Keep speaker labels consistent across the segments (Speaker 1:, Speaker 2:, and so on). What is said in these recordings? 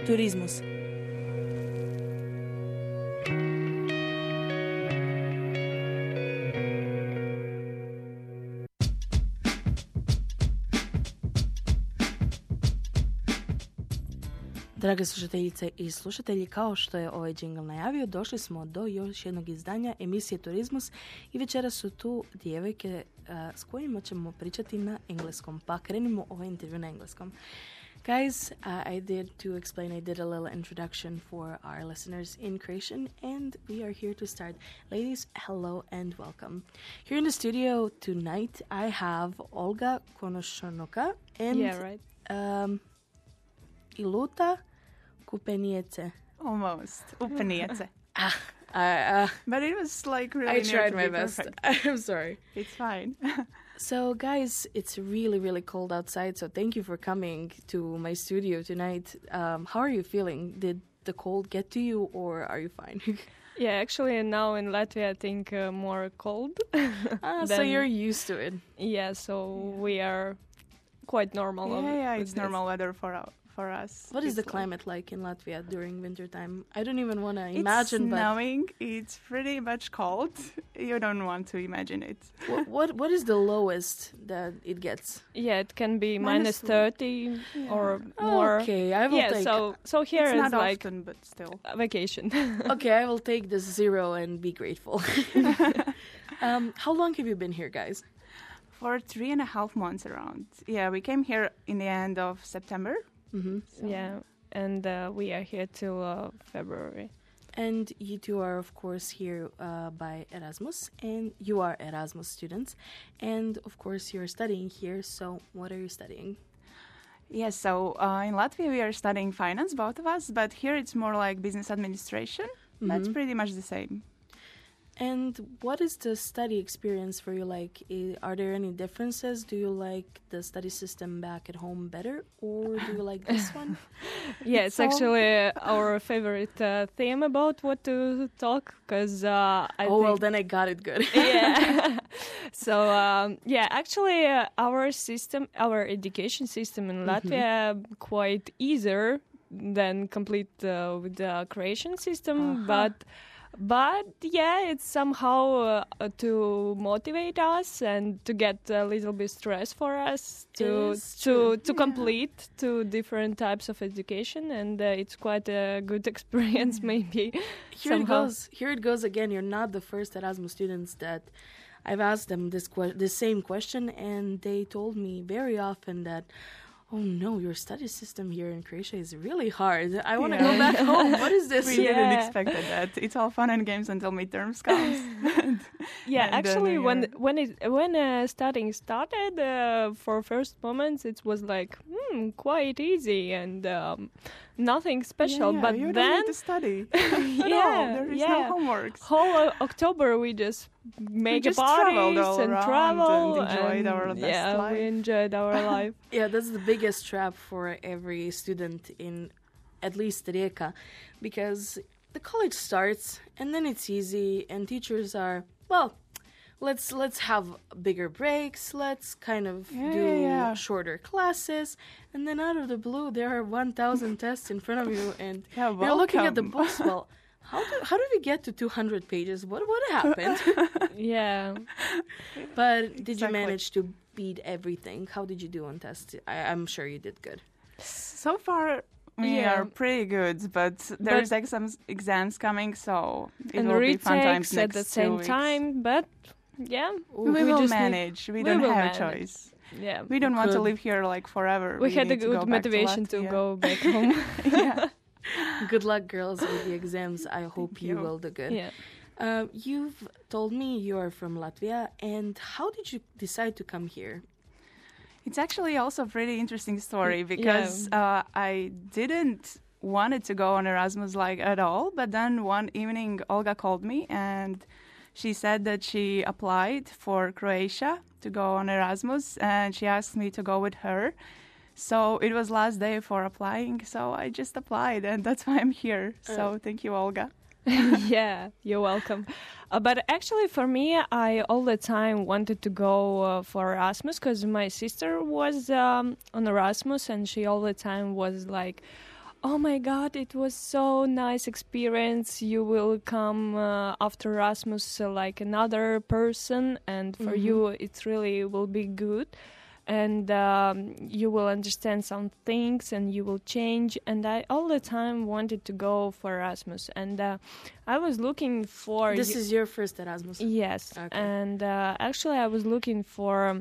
Speaker 1: Turismus. Drage slušateljice i slušatelji, kao što je ovaj džingl najavio, došli smo do još jednog izdanja emisije Turizmus i večeras su tu djevojke s kojima ćemo pričati na engleskom. Pa krenimo ovaj intervju na engleskom. Guys, I did a little introduction for our listeners in Croatian, and we are here to start. Ladies, hello and welcome. Here in the studio tonight, I have Olga Konošonoka and Iluta Kupeniece.
Speaker 2: Almost. Upeniece. But it was like really
Speaker 1: I tried my best. I'm sorry.
Speaker 2: It's fine.
Speaker 1: So, guys, it's really, really cold outside, so thank you for coming to my studio tonight. How are you feeling? Did the cold get to you, or are you fine?
Speaker 3: Yeah, actually, now in Latvia, I think more cold.
Speaker 1: So you're used to it.
Speaker 3: Yeah, so we are quite normal.
Speaker 2: Yeah, it's normal weather for us.
Speaker 1: What is the climate like in Latvia during winter time? I don't even want to imagine.
Speaker 2: It's snowing. It's pretty much cold. You don't want to imagine it.
Speaker 1: What is the lowest that it gets?
Speaker 3: Yeah, it can be minus 30 or more.
Speaker 1: Okay, I will take.
Speaker 3: So here
Speaker 2: it's
Speaker 3: is
Speaker 2: not
Speaker 3: like
Speaker 2: often, but still
Speaker 3: a vacation.
Speaker 1: Okay, I will take the 0 and be grateful. How long have you been here, guys?
Speaker 2: For 3.5 months around. Yeah, we came here in the end of September.
Speaker 1: Mm-hmm.
Speaker 3: So. Yeah, and we are here till February.
Speaker 1: And you two are, of course, here by Erasmus, and you are Erasmus students. And, of course, you're studying here, so what are you studying?
Speaker 2: Yes, so in Latvia we are studying finance, both of us, but here it's more like business administration. Mm-hmm. That's pretty much the same.
Speaker 1: And what is the study experience for you like? Are there any differences? Do you like the study system back at home better, or do you like this one?
Speaker 3: Yeah, it's actually our favorite theme about what to talk, because
Speaker 1: well, then I got it good.
Speaker 3: Yeah. So, actually our education system in Latvia quite easier than complete with the Croatian system, But yeah, it's somehow to motivate us and to get a little bit stress for us to complete 2 different types of education, and it's quite a good experience maybe.
Speaker 1: Here it goes again. You're not the first Erasmus students that I've asked them this same question, and they told me very often that, oh no, your study system here in Croatia is really hard. I want to go back home. What is this?
Speaker 2: We didn't expect that. It's all fun and games until midterms comes.
Speaker 3: Actually, when studying started, for first moments it was like quite easy and nothing special. But
Speaker 2: you
Speaker 3: then
Speaker 2: don't need to study. There is no homework.
Speaker 3: Whole October we just make parties and travel
Speaker 2: and enjoyed our best life.
Speaker 3: We enjoyed our life.
Speaker 1: Yeah, that's the biggest trap for every student in at least Rijeka, because the college starts and then it's easy and teachers are, well, let's have bigger breaks, let's kind of do shorter classes, and then out of the blue there are 1,000 tests in front of you and you're looking at the books. Well, how did we get to 200 pages? What happened?
Speaker 3: Yeah.
Speaker 1: But did you manage to beat everything? How did you do on tests? I'm sure you did good.
Speaker 2: So far, we are pretty good, but there's exams coming, so it will be fun times next
Speaker 3: at the same time, but
Speaker 2: we will manage. We don't have a choice.
Speaker 3: Yeah.
Speaker 2: We don't want to live here like forever.
Speaker 3: We had a good motivation to go back home.
Speaker 2: Yeah.
Speaker 1: Good luck, girls, with the exams. I hope you will do good.
Speaker 3: Yeah.
Speaker 1: You've told me you are from Latvia, and how did you decide to come here?
Speaker 2: It's actually also a pretty interesting story because I didn't want it to go on Erasmus like at all, but then one evening Olga called me and she said that she applied for Croatia to go on Erasmus, and she asked me to go with her. So it was last day for applying, so I just applied, and that's why I'm here. So thank you, Olga.
Speaker 3: Yeah, you're welcome. But actually, for me, I all the time wanted to go for Erasmus because my sister was on Erasmus, and she all the time was like, oh my God, it was so nice experience. You will come after Erasmus like another person, and for you it really will be good. And you will understand some things and you will change. And I all the time wanted to go for Erasmus. And I was looking for...
Speaker 1: This is your first Erasmus?
Speaker 3: Yes. Okay. And actually I was looking for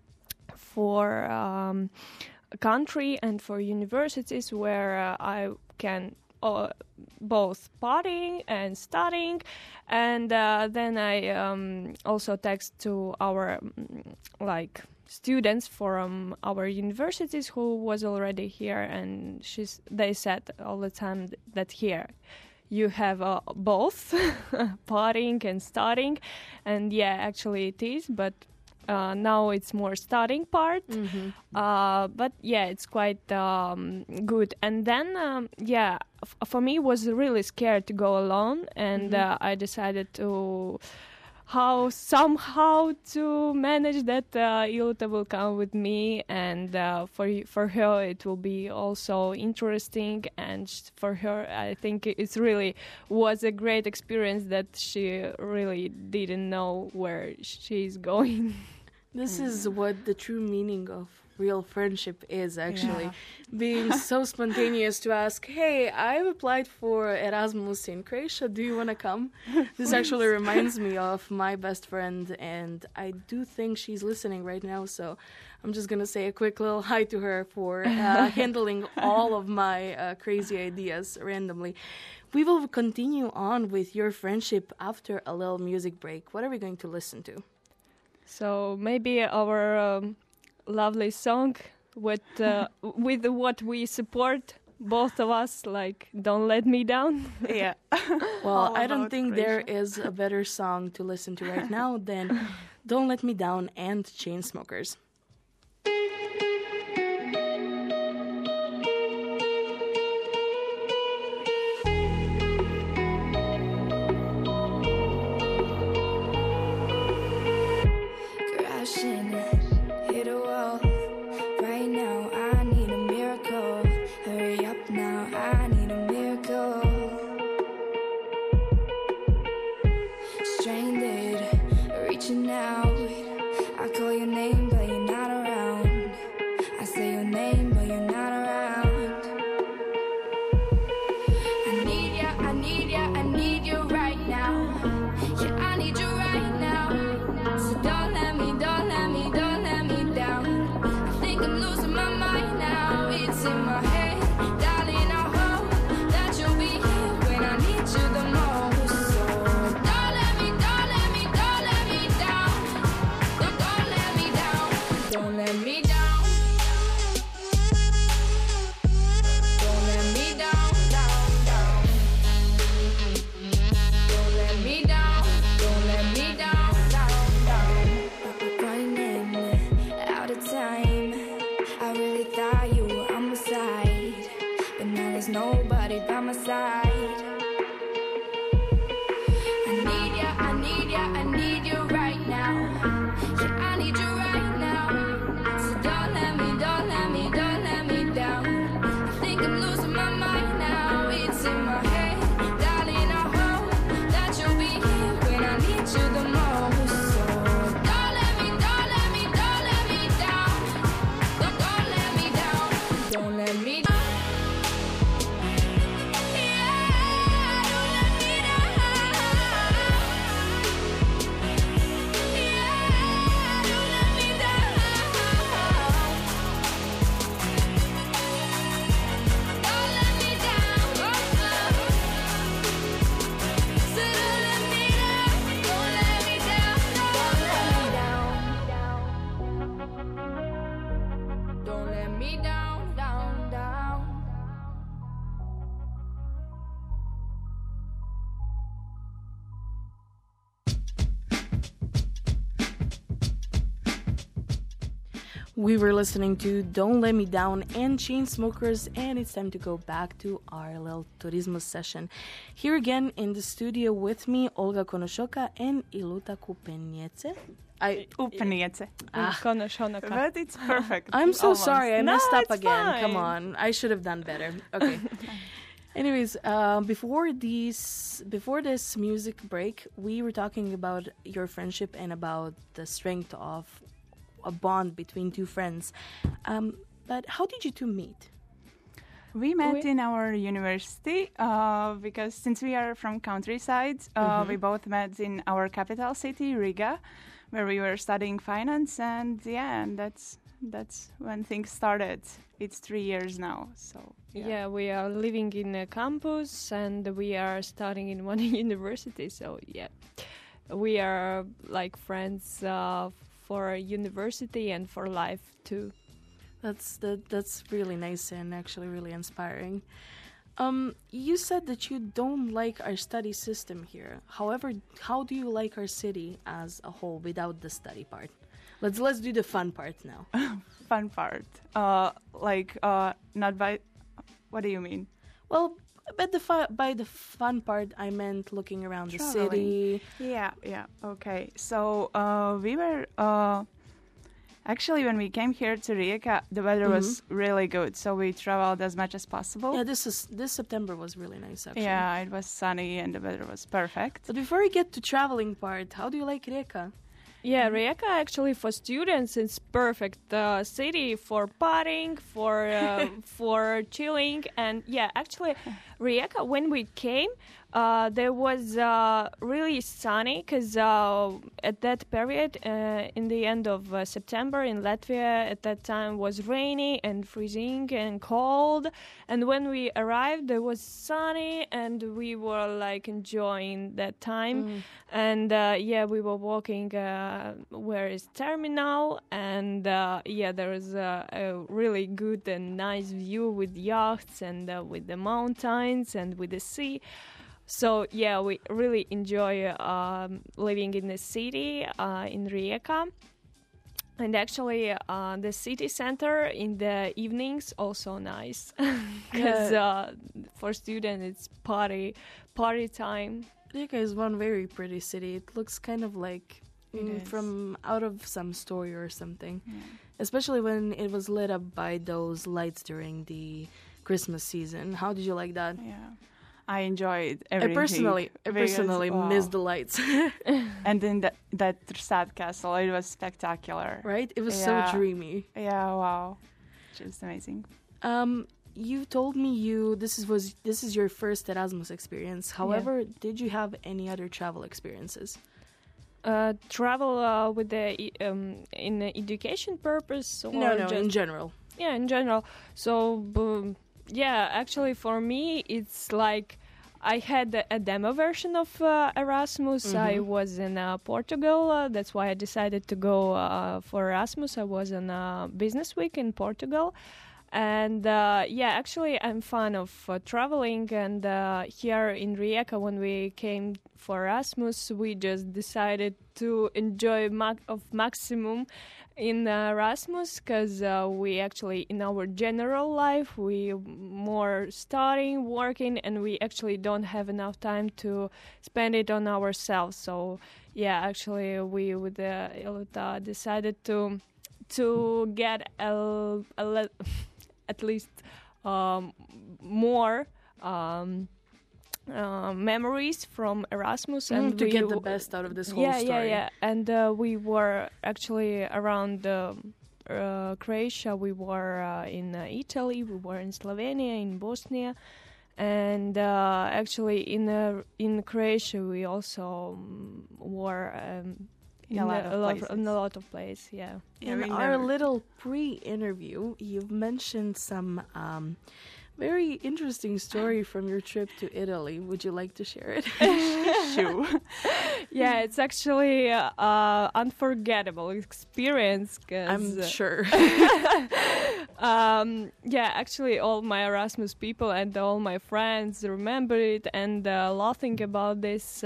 Speaker 3: a country and for universities where I can both partying and studying. And then I also text to our students from our universities who was already here, and they said all the time that here you have both partying and studying. And yeah, actually it is, but now it's more studying part. But yeah, it's quite good. And then for me it was really scared to go alone, and I decided to somehow to manage that Iluta will come with me, and for her it will be also interesting, and for her I think it really was a great experience that she really didn't know where she's going.
Speaker 1: This is what the true meaning of real friendship is, actually. Being so spontaneous to ask, hey, I've applied for Erasmus in Croatia, do you want to come? This actually reminds me of my best friend, and I do think she's listening right now, so I'm just going to say a quick little hi to her for handling all of my crazy ideas randomly. We will continue on with your friendship after a little music break. What are we going to listen to?
Speaker 3: So maybe our lovely song with what we support, both of us, like Don't Let Me Down.
Speaker 1: Yeah. Well, I don't think there is a better song to listen to right now than Don't Let Me Down and Chainsmokers. We were listening to Don't Let Me Down and Chainsmokers, and it's time to go back to our little Turismo session. Here again in the studio with me, Olga Konoshoka and Iluta Kupenjece.
Speaker 2: Upniece. But it's perfect.
Speaker 1: I'm so
Speaker 2: almost.
Speaker 1: sorry. I messed up
Speaker 3: it's
Speaker 1: again.
Speaker 3: fine.
Speaker 1: Come on. I should have done better. Okay. Anyways, before this music break, we were talking about your friendship and about the strength of a bond between two friends. But how did you two meet?
Speaker 2: We met in our university because since we are from countryside, we both met in our capital city, Riga, where we were studying finance, and that's when things started. It's 3 years now, so
Speaker 3: Yeah, we are living in a campus and we are studying in one university. So yeah, we are like friends for university and for life too.
Speaker 1: That's really nice and actually really inspiring. You said that you don't like our study system here. However, how do you like our city as a whole without the study part? Let's do the fun part now.
Speaker 2: Fun part. Not by. What do you mean?
Speaker 1: Well, by the fun part, I meant looking around the city.
Speaker 2: Yeah. Okay. So we were actually when we came here to Rijeka, the weather was really good. So we traveled as much as possible.
Speaker 1: Yeah, this September was really nice. Actually.
Speaker 2: Yeah, it was sunny and the weather was perfect.
Speaker 1: But before we get to traveling part, how do you like Rijeka?
Speaker 3: Yeah, Rijeka actually for students it's perfect city for partying, for chilling, and yeah, actually Rijeka when we came, there was really sunny because at that period, in the end of September in Latvia, at that time was rainy and freezing and cold, and when we arrived, there was sunny and we were like enjoying that time, and yeah, we were walking where is terminal, and yeah, there was a really good and nice view with yachts and with the mountains and with the sea. So yeah, we really enjoy living in the city in Rijeka, and actually the city center in the evenings also nice because for students it's party time.
Speaker 1: Rijeka is one very pretty city. It looks kind of like from out of some story or something, especially when it was lit up by those lights during the Christmas season. How did you like that?
Speaker 2: Yeah. I enjoyed everything.
Speaker 1: I personally missed the lights.
Speaker 2: And then that sad castle, it was spectacular.
Speaker 1: Right? It was so dreamy.
Speaker 2: Yeah, wow. Just amazing.
Speaker 1: You told me this is your first Erasmus experience. However, did you have any other travel experiences?
Speaker 3: Travel with the in education purpose or
Speaker 1: no,
Speaker 3: just
Speaker 1: in general.
Speaker 3: Yeah, in general. So yeah, actually for me it's like I had a demo version of Erasmus. I was in Portugal. That's why I decided to go for Erasmus. I was on a business week in Portugal. And yeah, actually I'm fan of traveling, and here in Rijeka when we came for Erasmus we just decided to enjoy maximum in Erasmus because we actually in our general life we more studying, working, and we actually don't have enough time to spend it on ourselves. So yeah, actually we with Ilota decided to get at least more memories from Erasmus and
Speaker 1: to get the best out of this whole story.
Speaker 3: Yeah. And we were actually around Croatia. We were in Italy. We were in Slovenia, in Bosnia, and actually in Croatia we also were. In a lot of places, yeah.
Speaker 1: In our little pre-interview, you've mentioned some very interesting story from your trip to Italy. Would you like to share it?
Speaker 2: Sure.
Speaker 3: Yeah, it's actually an unforgettable experience.
Speaker 1: I'm sure.
Speaker 3: Yeah, actually all my Erasmus people and all my friends remember it and laughing about this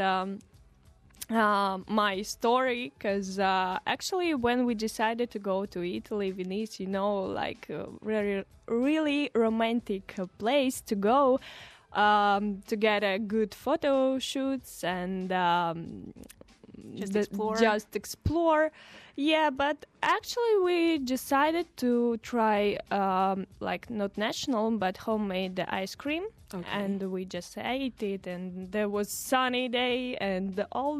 Speaker 3: my story, because actually when we decided to go to Italy, Venice, like a really romantic place to go to get a good photo shoots and just explore. Yeah, but actually we decided to try like not national but homemade ice cream.
Speaker 1: Okay.
Speaker 3: And we just ate it, and there was sunny day, and all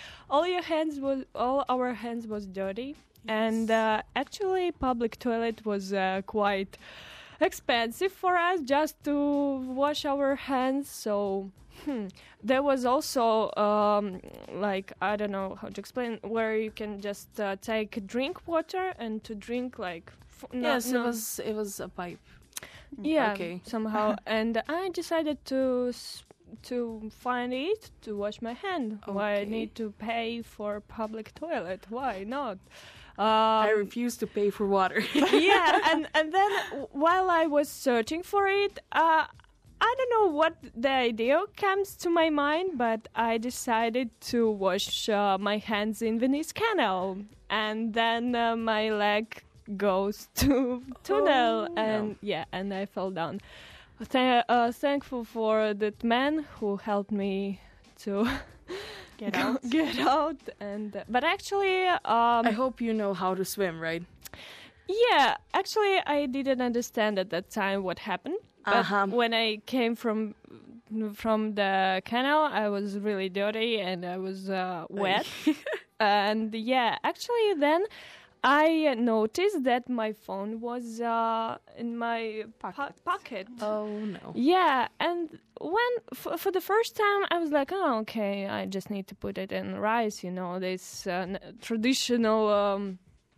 Speaker 3: our hands was dirty. And actually public toilet was quite expensive for us just to wash our hands. So there was also like, I don't know how to explain, where you can just take drink water and to drink like
Speaker 1: Yes, it was a pipe.
Speaker 3: yeah,
Speaker 1: Okay.
Speaker 3: somehow. And I decided to find it to wash my hand. Why I
Speaker 1: Okay.
Speaker 3: need to pay for public toilet? Why not?
Speaker 1: I refuse to pay for water.
Speaker 3: Yeah, and then while I was searching for it, I don't know what the idea comes to my mind, but I decided to wash my hands in Venice Canal, and then my leg goes to tunnel, and and I fell down. Thankful for that man who helped me to
Speaker 2: Get out.
Speaker 3: get out, and but actually,
Speaker 1: I hope you know how to swim, right?
Speaker 3: yeah, actually, I didn't understand at that time what happened. But when I came from the canal, I was really dirty and I was wet. And yeah, actually, then I noticed that my phone was in my pocket.
Speaker 1: Oh no.
Speaker 3: Yeah, and when for the first time I was like, oh, okay, I just need to put it in rice, this traditional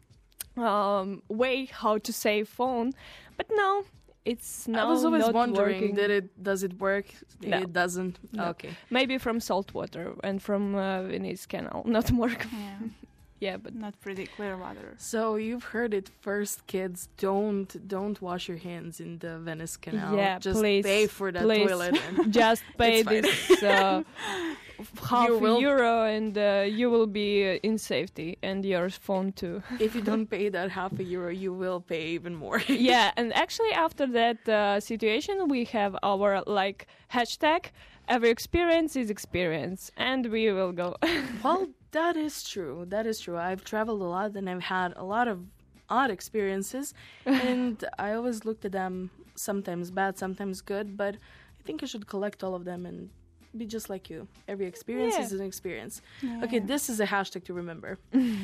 Speaker 3: way how to save phone. But no, it's now
Speaker 1: I was always
Speaker 3: not
Speaker 1: wondering,
Speaker 3: working.
Speaker 1: does it work?
Speaker 3: No.
Speaker 1: It doesn't.
Speaker 3: No.
Speaker 1: Okay.
Speaker 3: Maybe from salt water and from Venice Canal, not work.
Speaker 2: Yeah,
Speaker 3: Yeah, but
Speaker 2: not pretty clear water.
Speaker 1: So you've heard it first, kids. Don't wash your hands in the Venice Canal.
Speaker 3: Yeah,
Speaker 1: just
Speaker 3: please,
Speaker 1: pay for that
Speaker 3: please.
Speaker 1: toilet. And
Speaker 3: just pay
Speaker 1: It's fine.
Speaker 3: this half
Speaker 1: You will-
Speaker 3: euro and you will be in safety, and your phone too.
Speaker 1: if you don't pay that €0.5, you will pay even more.
Speaker 3: Yeah, and actually after that situation, we have our hashtag. Every experience is experience, and we will go.
Speaker 1: Well, that is true. That is true. I've traveled a lot and I've had a lot of odd experiences, and I always looked at them, sometimes bad, sometimes good, but I think I should collect all of them and be just like you. Every experience is an experience.
Speaker 2: Yeah.
Speaker 1: Okay, this is a hashtag to remember.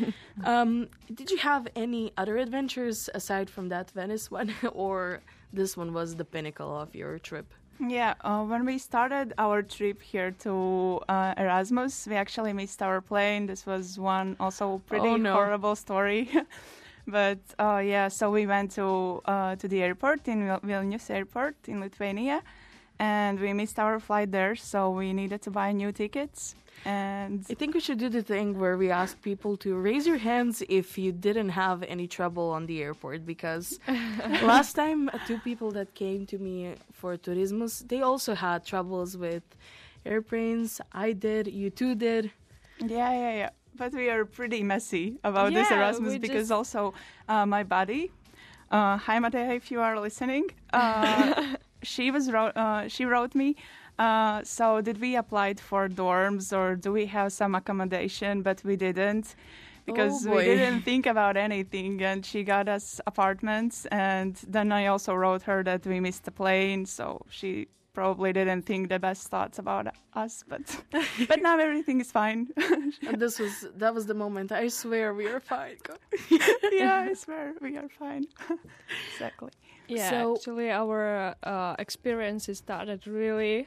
Speaker 1: Did you have any other adventures aside from that Venice one, or this one was the pinnacle of your trip?
Speaker 2: Yeah, when we started our trip here to Erasmus, we actually missed our plane. This was one also pretty horrible story. But so we went to the airport in Vilnius Airport in Lithuania, and we missed our flight there, so we needed to buy new tickets. And
Speaker 1: I think we should do the thing where we ask people to raise your hands if you didn't have any trouble on the airport, because last time 2 people that came to me for Turismus, they also had troubles with airplanes. I did, you two did.
Speaker 2: Yeah. But we are pretty messy about this
Speaker 3: Yeah,
Speaker 2: Erasmus
Speaker 3: we
Speaker 2: because
Speaker 3: just-
Speaker 2: also my buddy, hi Matea, if you are listening, she wrote me. So did we apply for dorms or do we have some accommodation? But we didn't because we didn't think about anything. And she got us apartments. And then I also wrote her that we missed the plane. So she probably didn't think the best thoughts about us. But now everything is fine.
Speaker 1: And that was the moment. I swear we are fine.
Speaker 2: Yeah, I swear we are fine. Exactly.
Speaker 3: Yeah,
Speaker 1: So-
Speaker 3: actually, our experiences started really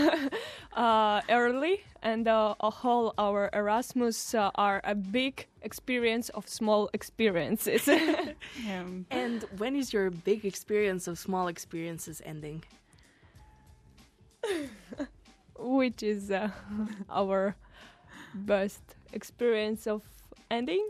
Speaker 3: early, and our Erasmus are a big experience of small experiences.
Speaker 2: Yeah.
Speaker 1: And when is your big experience of small experiences ending?
Speaker 3: Which is our best experience of ending.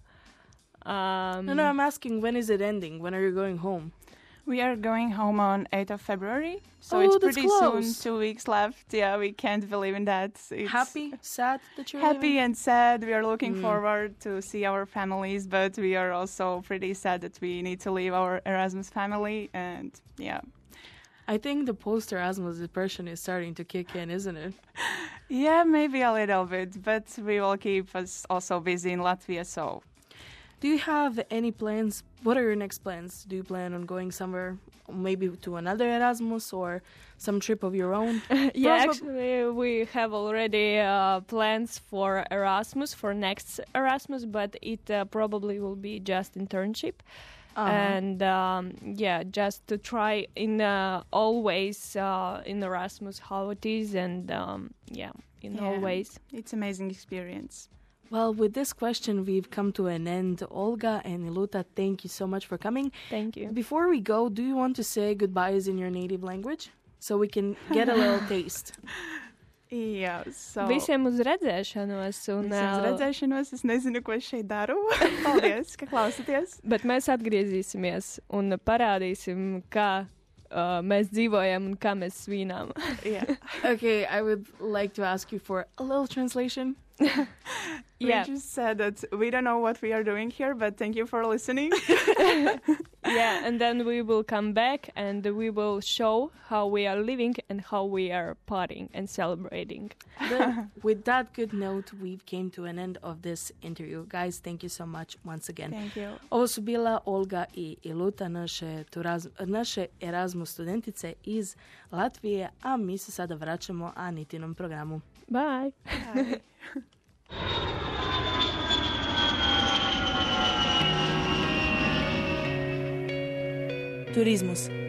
Speaker 1: No, I'm asking, when is it ending? When are you going home?
Speaker 2: We are going home on 8th of February, so
Speaker 1: Oh,
Speaker 2: it's
Speaker 1: that's
Speaker 2: pretty
Speaker 1: close.
Speaker 2: soon, 2 weeks left. Yeah, we can't believe in that. It's
Speaker 1: Happy, sad that you're
Speaker 2: happy
Speaker 1: leaving?
Speaker 2: and sad. We are looking forward to see our families, but we are also pretty sad that we need to leave our Erasmus family. And yeah,
Speaker 1: I think the post-Erasmus depression is starting to kick in, isn't it?
Speaker 2: Yeah, maybe a little bit, but we will keep us also busy in Latvia, so...
Speaker 1: Do you have any plans? What are your next plans? Do you plan on going somewhere, maybe to another Erasmus or some trip of your own?
Speaker 3: Yeah, actually, we have already plans for Erasmus, for next Erasmus, but it probably will be just internship. And yeah, just to try in always in Erasmus how it is, and all ways.
Speaker 2: It's amazing experience.
Speaker 1: Well, with this question, we've come to an end. Olga and Iluta, thank you so much for coming.
Speaker 3: Thank you.
Speaker 1: Before we go, do you want to say goodbyes in your native language? So we can get a little taste.
Speaker 2: Jā, so...
Speaker 3: Visiem uz redzēšanos. Un,
Speaker 2: Visiem uz redzēšanos. Es nezinu, ko es šeit daru. Paldies, ka klausaties.
Speaker 3: Bet mēs atgriezīsimies un parādīsim, kā mēs dzīvojam un kā mēs svinām.
Speaker 2: Yeah.
Speaker 1: Okay, I would like to ask you for a little translation.
Speaker 2: We just said that we don't know what we are doing here, but thank you for listening.
Speaker 3: Yeah, and then we will come back and we will show how we are living and how we are partying and celebrating.
Speaker 1: Then, with that good note, we've came to an end of this interview. Guys, thank you so much once again.
Speaker 2: Thank you.
Speaker 1: Ovo su bila Olga i Iluta, naše Erasmus studentice iz Latvije, a mi se sada vraćamo Anitinom programu.
Speaker 3: Bye.
Speaker 2: Bye.
Speaker 1: Turizmus.